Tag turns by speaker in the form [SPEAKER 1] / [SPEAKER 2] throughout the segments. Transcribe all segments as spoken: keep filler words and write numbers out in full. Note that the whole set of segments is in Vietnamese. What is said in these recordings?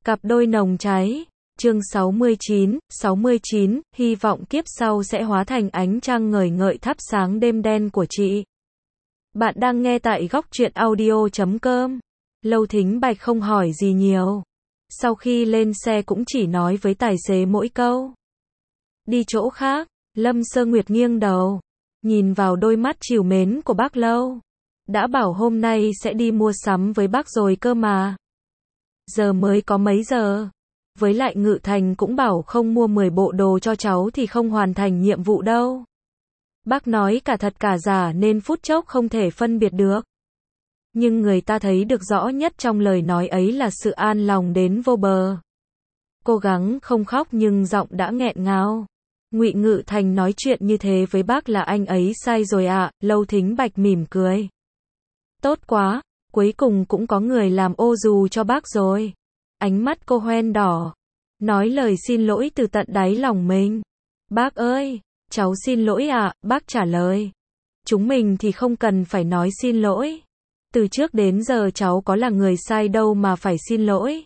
[SPEAKER 1] Cặp đôi nồng cháy. Chương sáu mươi chín, sáu mươi chín, hy vọng kiếp sau sẽ hóa thành ánh trăng ngời ngợi thắp sáng đêm đen của chị. Bạn đang nghe tại góc truyện audio chấm com. Lâu Thính Bạch không hỏi gì nhiều. Sau khi lên xe cũng chỉ nói với tài xế mỗi câu. Đi chỗ khác. Lâm Sơ Nguyệt nghiêng đầu, nhìn vào đôi mắt trìu mến của bác Lâu. Đã bảo hôm nay sẽ đi mua sắm với bác rồi cơ mà. Giờ mới có mấy giờ. Với lại Ngự Thành cũng bảo không mua mười bộ đồ cho cháu thì không hoàn thành nhiệm vụ đâu. Bác nói cả thật cả giả nên phút chốc không thể phân biệt được. Nhưng người ta thấy được rõ nhất trong lời nói ấy là sự an lòng đến vô bờ. Cố gắng không khóc nhưng giọng đã nghẹn ngào. Ngụy Ngự Thành nói chuyện như thế với bác là anh ấy sai rồi ạ. Lâu Thính Bạch mỉm cười. Tốt quá, cuối cùng cũng có người làm ô dù cho bác rồi. Ánh mắt cô hoen đỏ, nói lời xin lỗi từ tận đáy lòng mình. Bác ơi, cháu xin lỗi ạ, bác trả lời. Chúng mình thì không cần phải nói xin lỗi. Từ trước đến giờ cháu có là người sai đâu mà phải xin lỗi.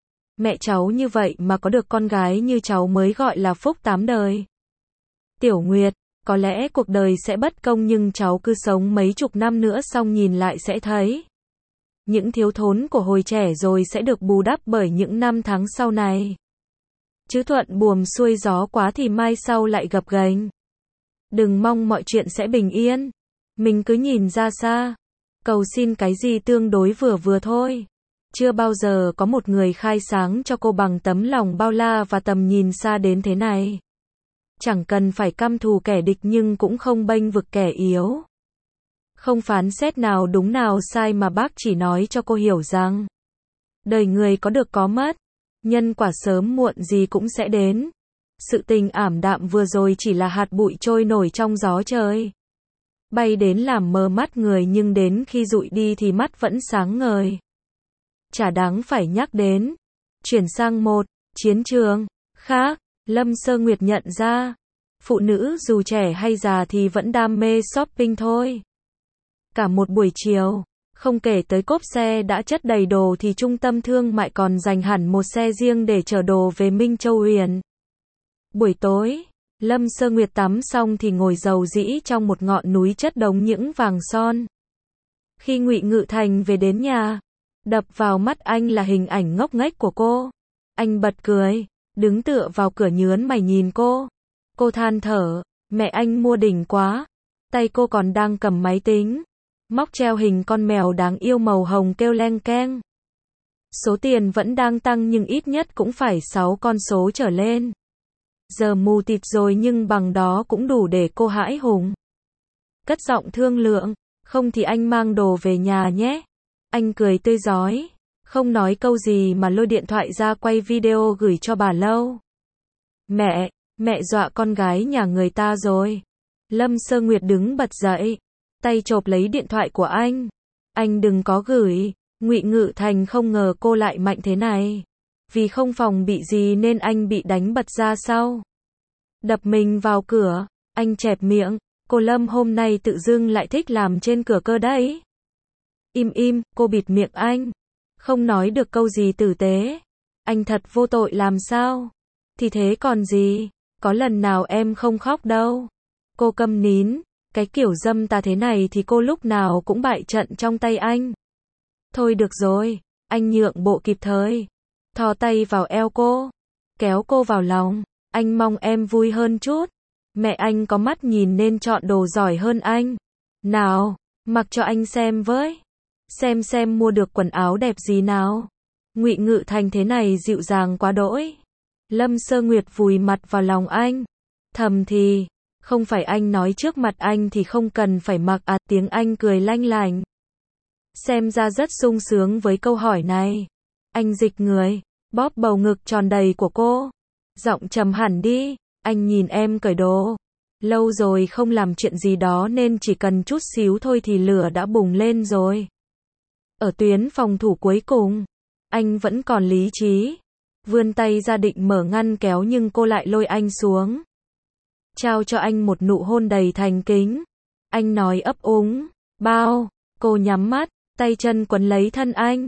[SPEAKER 1] Mẹ cháu như vậy mà có được con gái như cháu mới gọi là phúc tám đời. Tiểu Nguyệt, có lẽ cuộc đời sẽ bất công nhưng cháu cứ sống mấy chục năm nữa xong nhìn lại sẽ thấy. Những thiếu thốn của hồi trẻ rồi sẽ được bù đắp bởi những năm tháng sau này. Chứ thuận buồm xuôi gió quá thì mai sau lại gập ghềnh. Đừng mong mọi chuyện sẽ bình yên. Mình cứ nhìn ra xa. Cầu xin cái gì tương đối vừa vừa thôi. Chưa bao giờ có một người khai sáng cho cô bằng tấm lòng bao la và tầm nhìn xa đến thế này. Chẳng cần phải căm thù kẻ địch nhưng cũng không bênh vực kẻ yếu. Không phán xét nào đúng nào sai mà bác chỉ nói cho cô hiểu rằng đời người có được có mất, nhân quả sớm muộn gì cũng sẽ đến. Sự tình ảm đạm vừa rồi chỉ là hạt bụi trôi nổi trong gió trời. Bay đến làm mờ mắt người nhưng đến khi dụi đi thì mắt vẫn sáng ngời. Chả đáng phải nhắc đến. Chuyển sang một chiến trường khác, Lâm Sơ Nguyệt nhận ra, phụ nữ dù trẻ hay già thì vẫn đam mê shopping thôi. Cả một buổi chiều, không kể tới cốp xe đã chất đầy đồ thì trung tâm thương mại còn dành hẳn một xe riêng để chở đồ về Minh Châu Huyền. Buổi tối, Lâm Sơ Nguyệt tắm xong thì ngồi rầu rĩ trong một ngọn núi chất đống những vàng son. Khi Ngụy Ngự Thành về đến nhà, đập vào mắt anh là hình ảnh ngốc nghếch của cô. Anh bật cười, đứng tựa vào cửa nhớn mày nhìn cô. Cô than thở, mẹ anh mua đỉnh quá. Tay cô còn đang cầm máy tính, móc treo hình con mèo đáng yêu màu hồng kêu leng keng. Số tiền vẫn đang tăng nhưng ít nhất cũng phải sáu con số trở lên. Giờ mù tịt rồi nhưng bằng đó cũng đủ để cô hãi hùng. Cất giọng thương lượng, không thì anh mang đồ về nhà nhé. Anh cười tươi rói, không nói câu gì mà lôi điện thoại ra quay video gửi cho bà Lâu. Mẹ, mẹ dọa con gái nhà người ta rồi. Lâm Sơ Nguyệt đứng bật dậy, tay chộp lấy điện thoại của anh. Anh đừng có gửi. Ngụy Ngự Thành không ngờ cô lại mạnh thế này. Vì không phòng bị gì nên anh bị đánh bật ra sau. Đập mình vào cửa, anh chẹp miệng, cô Lâm hôm nay tự dưng lại thích làm trên cửa cơ đấy. Im im, cô bịt miệng anh. Không nói được câu gì tử tế. Anh thật vô tội làm sao? Thì thế còn gì, có lần nào em không khóc đâu. Cô câm nín, cái kiểu dâm ta thế này thì cô lúc nào cũng bại trận trong tay anh. Thôi được rồi, anh nhượng bộ kịp thời. Thò tay vào eo cô, kéo cô vào lòng. Anh mong em vui hơn chút. Mẹ anh có mắt nhìn nên chọn đồ giỏi hơn anh. Nào, mặc cho anh xem với. Xem xem mua được quần áo đẹp gì nào. Ngụy Ngự Thành thế này dịu dàng quá đỗi. Lâm Sơ Nguyệt vùi mặt vào lòng anh. Thầm thì, không phải anh nói trước mặt anh thì không cần phải mặc à. Tiếng anh cười lanh lành. Xem ra rất sung sướng với câu hỏi này. Anh dịch người, bóp bầu ngực tròn đầy của cô. Giọng trầm hẳn đi, anh nhìn em cởi đồ. Lâu rồi không làm chuyện gì đó nên chỉ cần chút xíu thôi thì lửa đã bùng lên rồi. Ở tuyến phòng thủ cuối cùng, anh vẫn còn lý trí. Vươn tay ra định mở ngăn kéo nhưng cô lại lôi anh xuống. Trao cho anh một nụ hôn đầy thành kính. Anh nói ấp úng, bao, cô nhắm mắt, tay chân quấn lấy thân anh.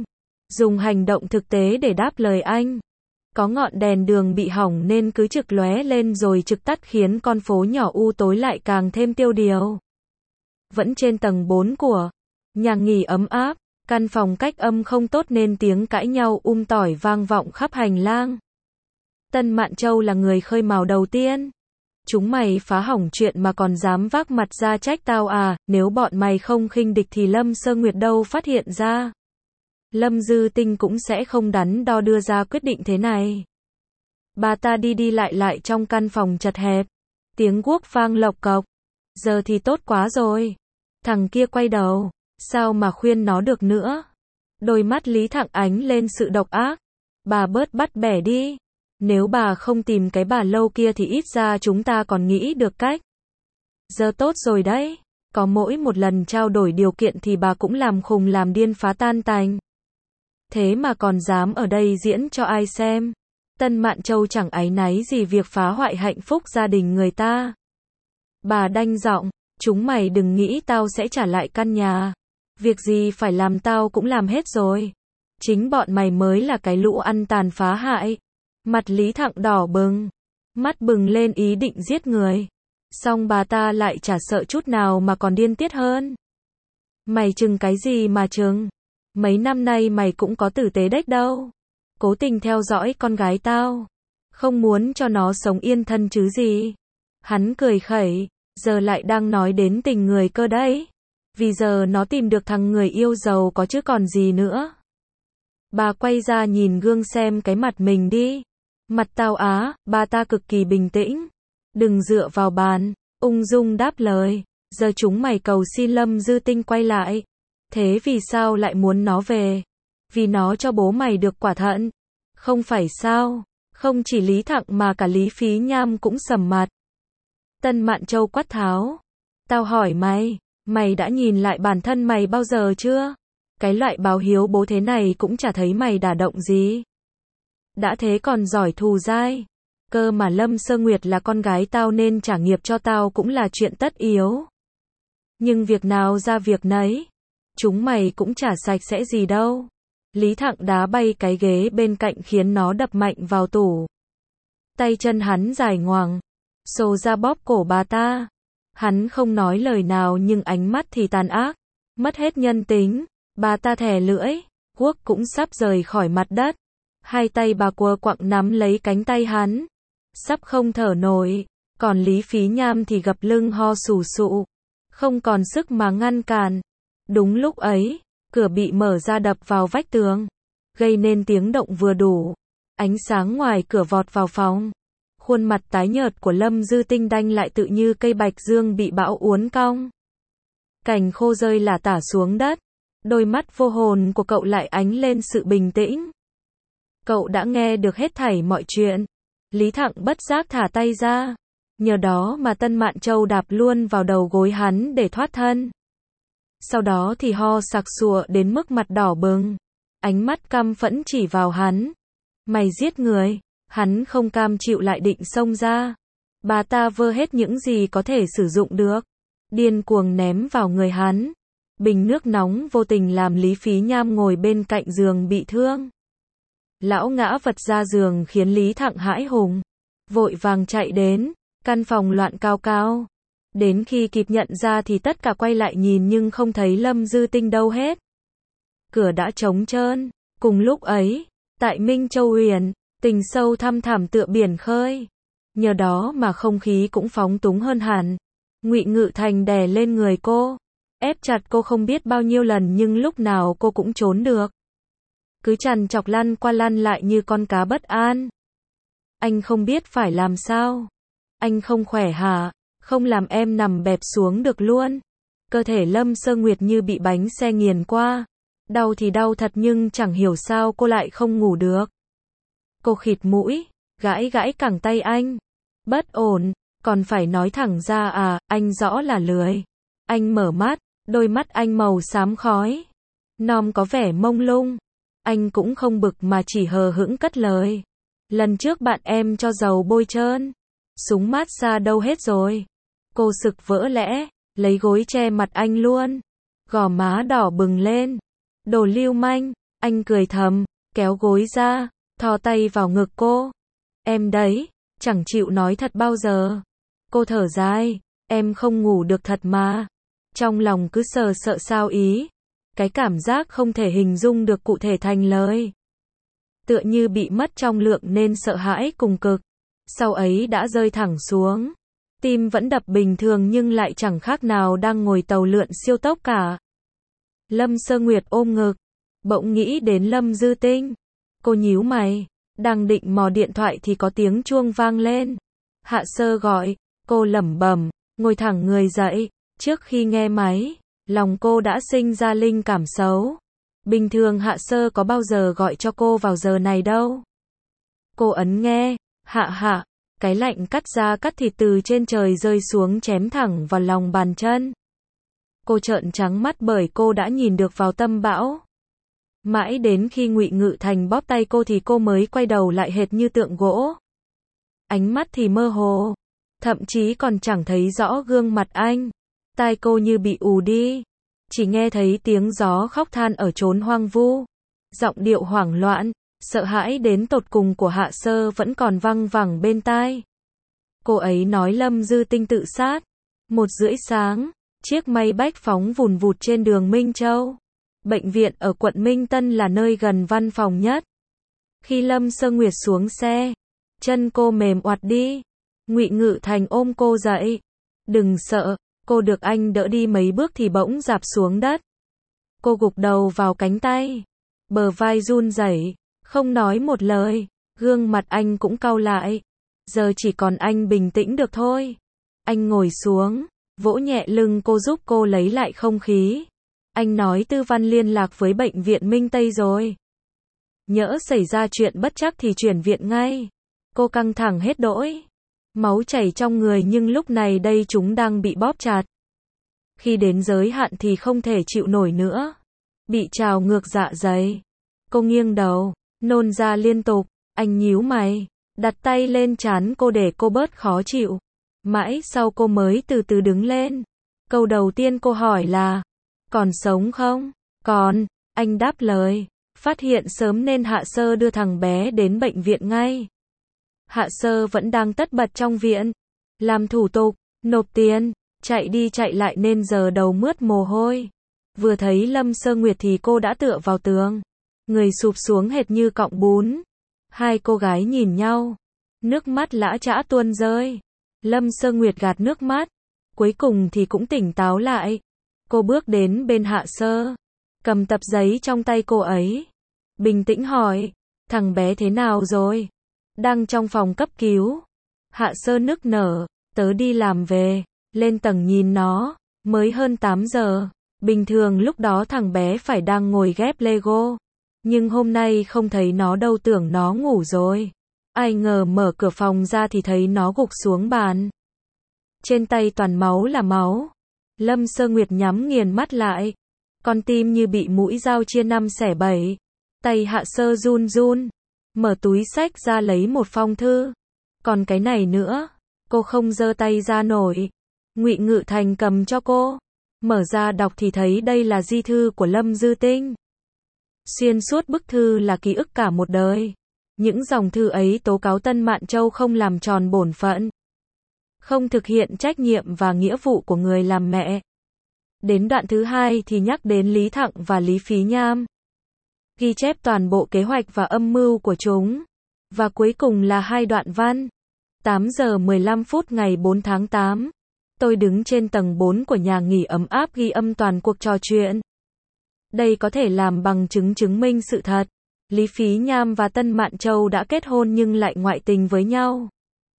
[SPEAKER 1] Dùng hành động thực tế để đáp lời anh. Có ngọn đèn đường bị hỏng nên cứ trực lóe lên rồi trực tắt khiến con phố nhỏ u tối lại càng thêm tiêu điều. Vẫn trên tầng bốn của nhà nghỉ ấm áp, căn phòng cách âm không tốt nên tiếng cãi nhau um tỏi vang vọng khắp hành lang. Tân Mạn Châu là người khơi mào đầu tiên. Chúng mày phá hỏng chuyện mà còn dám vác mặt ra trách tao à, nếu bọn mày không khinh địch thì Lâm Sơ Nguyệt đâu phát hiện ra. Lâm Dư Tinh cũng sẽ không đắn đo đưa ra quyết định thế này. Bà ta đi đi lại lại trong căn phòng chật hẹp. Tiếng guốc vang lộc cộc. Giờ thì tốt quá rồi. Thằng kia quay đầu. Sao mà khuyên nó được nữa. Đôi mắt Lý Thặng ánh lên sự độc ác. Bà bớt bắt bẻ đi. Nếu bà không tìm cái bà lâu kia thì ít ra chúng ta còn nghĩ được cách. Giờ tốt rồi đấy. Có mỗi một lần trao đổi điều kiện thì bà cũng làm khùng làm điên phá tan tành. Thế mà còn dám ở đây diễn cho ai xem. Tân Mạn Châu chẳng áy náy gì việc phá hoại hạnh phúc gia đình người ta. Bà đanh giọng, chúng mày đừng nghĩ tao sẽ trả lại căn nhà. Việc gì phải làm tao cũng làm hết rồi. Chính bọn mày mới là cái lũ ăn tàn phá hại. Mặt Lý Thặng đỏ bừng. Mắt bừng lên ý định giết người. Xong bà ta lại chả sợ chút nào mà còn điên tiết hơn. Mày chừng cái gì mà chừng. Mấy năm nay mày cũng có tử tế đếch đâu. Cố tình theo dõi con gái tao. Không muốn cho nó sống yên thân chứ gì. Hắn cười khẩy. Giờ lại đang nói đến tình người cơ đấy. Vì giờ nó tìm được thằng người yêu giàu có chứ còn gì nữa. Bà quay ra nhìn gương xem cái mặt mình đi. Mặt tao á, bà ta cực kỳ bình tĩnh. Đừng dựa vào bàn. Ung dung đáp lời. Giờ chúng mày cầu xin Lâm Dư Tinh quay lại. Thế vì sao lại muốn nó về? Vì nó cho bố mày được quả thận. Không phải sao? Không chỉ Lý Thặng mà cả Lý Phí Nham cũng sầm mặt. Tân Mạn Châu quát tháo. Tao hỏi mày, mày đã nhìn lại bản thân mày bao giờ chưa? Cái loại báo hiếu bố thế này cũng chả thấy mày đả động gì. Đã thế còn giỏi thù dai. Cơ mà Lâm Sơ Nguyệt là con gái tao nên trả nghiệp cho tao cũng là chuyện tất yếu. Nhưng việc nào ra việc nấy. Chúng mày cũng chả sạch sẽ gì đâu. Lý Thặng đá bay cái ghế bên cạnh khiến nó đập mạnh vào tủ. Tay chân hắn dài ngoằng. Xô ra bóp cổ bà ta. Hắn không nói lời nào nhưng ánh mắt thì tàn ác. Mất hết nhân tính. Bà ta thè lưỡi. Guốc cũng sắp rời khỏi mặt đất. Hai tay bà quơ quặng nắm lấy cánh tay hắn. Sắp không thở nổi. Còn Lý Phí Nham thì gập lưng ho sù sụ. Không còn sức mà ngăn cản. Đúng lúc ấy, cửa bị mở ra đập vào vách tường. Gây nên tiếng động vừa đủ. Ánh sáng ngoài cửa vọt vào phòng. Khuôn mặt tái nhợt của Lâm Dư Tinh đanh lại tự như cây bạch dương bị bão uốn cong. Cành khô rơi lả tả xuống đất. Đôi mắt vô hồn của cậu lại ánh lên sự bình tĩnh. Cậu đã nghe được hết thảy mọi chuyện. Lý Thặng bất giác thả tay ra. Nhờ đó mà Tân Mạn Châu đạp luôn vào đầu gối hắn để thoát thân. Sau đó thì ho sặc sụa đến mức mặt đỏ bừng. Ánh mắt căm phẫn chỉ vào hắn. Mày giết người. Hắn không cam chịu lại định xông ra. Bà ta vơ hết những gì có thể sử dụng được. Điên cuồng ném vào người hắn. Bình nước nóng vô tình làm Lý Phí Nham ngồi bên cạnh giường bị thương. Lão ngã vật ra giường khiến Lý Thặng hãi hùng. Vội vàng chạy đến. Căn phòng loạn cao cao. Đến khi kịp nhận ra thì tất cả quay lại nhìn nhưng không thấy Lâm Dư Tinh đâu hết. Cửa đã trống trơn. Cùng lúc ấy, tại Minh Châu Huyền, tình sâu thăm thẳm tựa biển khơi. Nhờ đó mà không khí cũng phóng túng hơn hẳn. Ngụy Ngự Thành đè lên người cô. Ép chặt cô không biết bao nhiêu lần nhưng lúc nào cô cũng trốn được. Cứ trằn trọc lăn qua lăn lại như con cá bất an. Anh không biết phải làm sao. Anh không khỏe hả? Không làm em nằm bẹp xuống được luôn. Cơ thể Lâm Sơ Nguyệt như bị bánh xe nghiền qua. Đau thì đau thật nhưng chẳng hiểu sao cô lại không ngủ được. Cô khịt mũi, gãi gãi cẳng tay anh. Bất ổn, còn phải nói thẳng ra à, anh rõ là lười. Anh mở mắt, đôi mắt anh màu xám khói. Nom có vẻ mông lung. Anh cũng không bực mà chỉ hờ hững cất lời. Lần trước bạn em cho dầu bôi trơn. Súng mát xa đâu hết rồi. Cô sực vỡ lẽ, lấy gối che mặt anh luôn. Gò má đỏ bừng lên. Đồ lưu manh, Anh cười thầm, kéo gối ra, thò tay vào ngực cô. Em đấy, chẳng chịu nói thật bao giờ. Cô thở dài, em không ngủ được thật mà. Trong lòng cứ sờ sợ sao ý. Cái cảm giác không thể hình dung được cụ thể thành lời. Tựa như bị mất trọng lượng nên sợ hãi cùng cực. Sau ấy đã rơi thẳng xuống. Tim vẫn đập bình thường nhưng lại chẳng khác nào đang ngồi tàu lượn siêu tốc cả. Lâm Sơ Nguyệt ôm ngực. Bỗng nghĩ đến Lâm Dư Tinh. Cô nhíu mày. Đang định mò điện thoại thì có tiếng chuông vang lên. Hạ Sơ gọi. Cô lẩm bẩm, ngồi thẳng người dậy. Trước khi nghe máy, lòng cô đã sinh ra linh cảm xấu. Bình thường Hạ Sơ có bao giờ gọi cho cô vào giờ này đâu. Cô ấn nghe. Hạ hạ. Cái lạnh cắt da cắt thịt từ trên trời rơi xuống chém thẳng vào lòng bàn chân. Cô trợn trắng mắt bởi cô đã nhìn được vào tâm bão. Mãi đến khi Ngụy Ngự Thành bóp tay cô thì cô mới quay đầu lại hệt như tượng gỗ. Ánh mắt thì mơ hồ. Thậm chí còn chẳng thấy rõ gương mặt anh. Tai cô như bị ù đi. Chỉ nghe thấy tiếng gió khóc than ở chốn hoang vu. Giọng điệu hoảng loạn, sợ hãi đến tột cùng của Hạ Sơ vẫn còn văng vẳng bên tai. Cô ấy nói Lâm Dư Tinh tự sát. Một rưỡi sáng, chiếc máy bách phóng vùn vụt trên đường Minh Châu. Bệnh viện ở quận Minh Tân là nơi gần văn phòng nhất. Khi Lâm Sơ Nguyệt xuống xe, chân cô mềm oặt đi. Ngụy Ngự Thành ôm cô dậy. Đừng sợ, cô được anh đỡ đi mấy bước thì bỗng rạp xuống đất. Cô gục đầu vào cánh tay. Bờ vai run rẩy, không nói một lời. Gương mặt anh cũng cau lại. Giờ chỉ còn anh bình tĩnh được thôi. Anh ngồi xuống, vỗ nhẹ lưng cô giúp cô lấy lại không khí. Anh nói Tư Văn liên lạc với bệnh viện Minh Tây rồi. Nhỡ xảy ra chuyện bất trắc thì chuyển viện ngay. Cô căng thẳng hết đỗi. Máu chảy trong người nhưng lúc này đây chúng đang bị bóp chặt. Khi đến giới hạn thì không thể chịu nổi nữa. Bị trào ngược dạ dày. Cô nghiêng đầu, nôn ra liên tục. Anh nhíu mày, đặt tay lên trán cô để cô bớt khó chịu. Mãi sau cô mới từ từ đứng lên. Câu đầu tiên cô hỏi là, còn sống không? Còn, anh đáp lời. Phát hiện sớm nên Hạ Sơ đưa thằng bé đến bệnh viện ngay. Hạ Sơ vẫn đang tất bật trong viện. Làm thủ tục, nộp tiền, chạy đi chạy lại nên giờ đầu mướt mồ hôi. Vừa thấy Lâm Sơ Nguyệt thì cô đã tựa vào tường. Người sụp xuống hệt như cọng bún. Hai cô gái nhìn nhau. Nước mắt lã chã tuôn rơi. Lâm Sơ Nguyệt gạt nước mắt. Cuối cùng thì cũng tỉnh táo lại. Cô bước đến bên Hạ Sơ. Cầm tập giấy trong tay cô ấy. Bình tĩnh hỏi. Thằng bé thế nào rồi? Đang trong phòng cấp cứu. Hạ Sơ nức nở. Tớ đi làm về. Lên tầng nhìn nó. Mới hơn tám giờ. Bình thường lúc đó thằng bé phải đang ngồi ghép Lego. Nhưng hôm nay không thấy nó đâu, tưởng nó ngủ rồi. Ai ngờ mở cửa phòng ra thì thấy nó gục xuống bàn. Trên tay toàn máu là máu. Lâm Sơ Nguyệt nhắm nghiền mắt lại. Con tim như bị mũi dao chia năm xẻ bảy. Tay Hạ Sơ run run. Mở túi xách ra lấy một phong thư. Còn cái này nữa. Cô không giơ tay ra nổi. Ngụy Ngự Thành cầm cho cô. Mở ra đọc thì thấy đây là di thư của Lâm Dư Tinh. Xuyên suốt bức thư là ký ức cả một đời. Những dòng thư ấy tố cáo Tân Mạn Châu không làm tròn bổn phận. Không thực hiện trách nhiệm và nghĩa vụ của người làm mẹ. Đến đoạn thứ hai thì nhắc đến Lý Thặng và Lý Phí Nham. Ghi chép toàn bộ kế hoạch và âm mưu của chúng. Và cuối cùng là hai đoạn văn. tám giờ mười lăm phút ngày bốn tháng tám. Tôi đứng trên tầng bốn của nhà nghỉ ấm áp ghi âm toàn cuộc trò chuyện. Đây có thể làm bằng chứng chứng minh sự thật. Lý Phí Nham và Tân Mạn Châu đã kết hôn nhưng lại ngoại tình với nhau.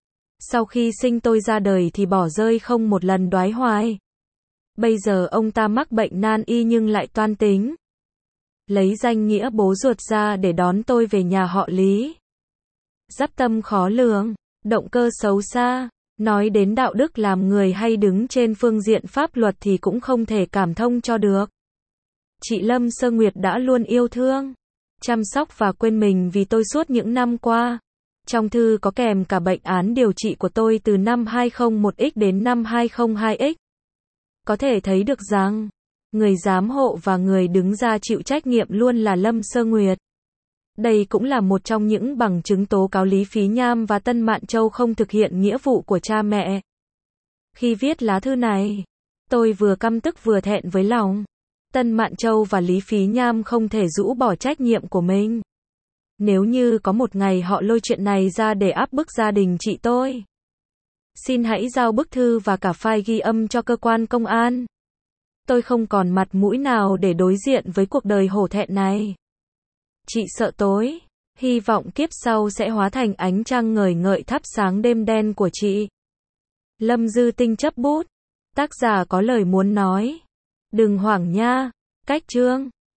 [SPEAKER 1] Sau khi sinh tôi ra đời thì bỏ rơi không một lần đoái hoài. Bây giờ ông ta mắc bệnh nan y nhưng lại toan tính. Lấy danh nghĩa bố ruột ra để đón tôi về nhà họ Lý. Dắp tâm khó lường, động cơ xấu xa. Nói đến đạo đức làm người hay đứng trên phương diện pháp luật thì cũng không thể cảm thông cho được. Chị Lâm Sơ Nguyệt đã luôn yêu thương, chăm sóc và quên mình vì tôi suốt những năm qua. Trong thư có kèm cả bệnh án điều trị của tôi từ năm hai không một x đến năm hai không hai x. Có thể thấy được rằng, Người giám hộ và người đứng ra chịu trách nhiệm luôn là Lâm Sơ Nguyệt. Đây cũng là một trong những bằng chứng tố cáo Lý Phí Nham và Tân Mạn Châu không thực hiện nghĩa vụ của cha mẹ. Khi viết lá thư này, tôi vừa căm tức vừa thẹn với lòng. Tân Mạn Châu và Lý Phí Nham không thể rũ bỏ trách nhiệm của mình. Nếu như có một ngày họ lôi chuyện này ra để áp bức gia đình chị tôi, xin hãy giao bức thư và cả file ghi âm cho cơ quan công an. Tôi không còn mặt mũi nào để đối diện với cuộc đời hổ thẹn này. Chị sợ tối, hy vọng kiếp sau sẽ hóa thành ánh trăng ngời ngợi thắp sáng đêm đen của chị. Lâm Dư Tinh chấp bút. Tác giả có lời muốn nói. Đừng hoảng nha. Cách chương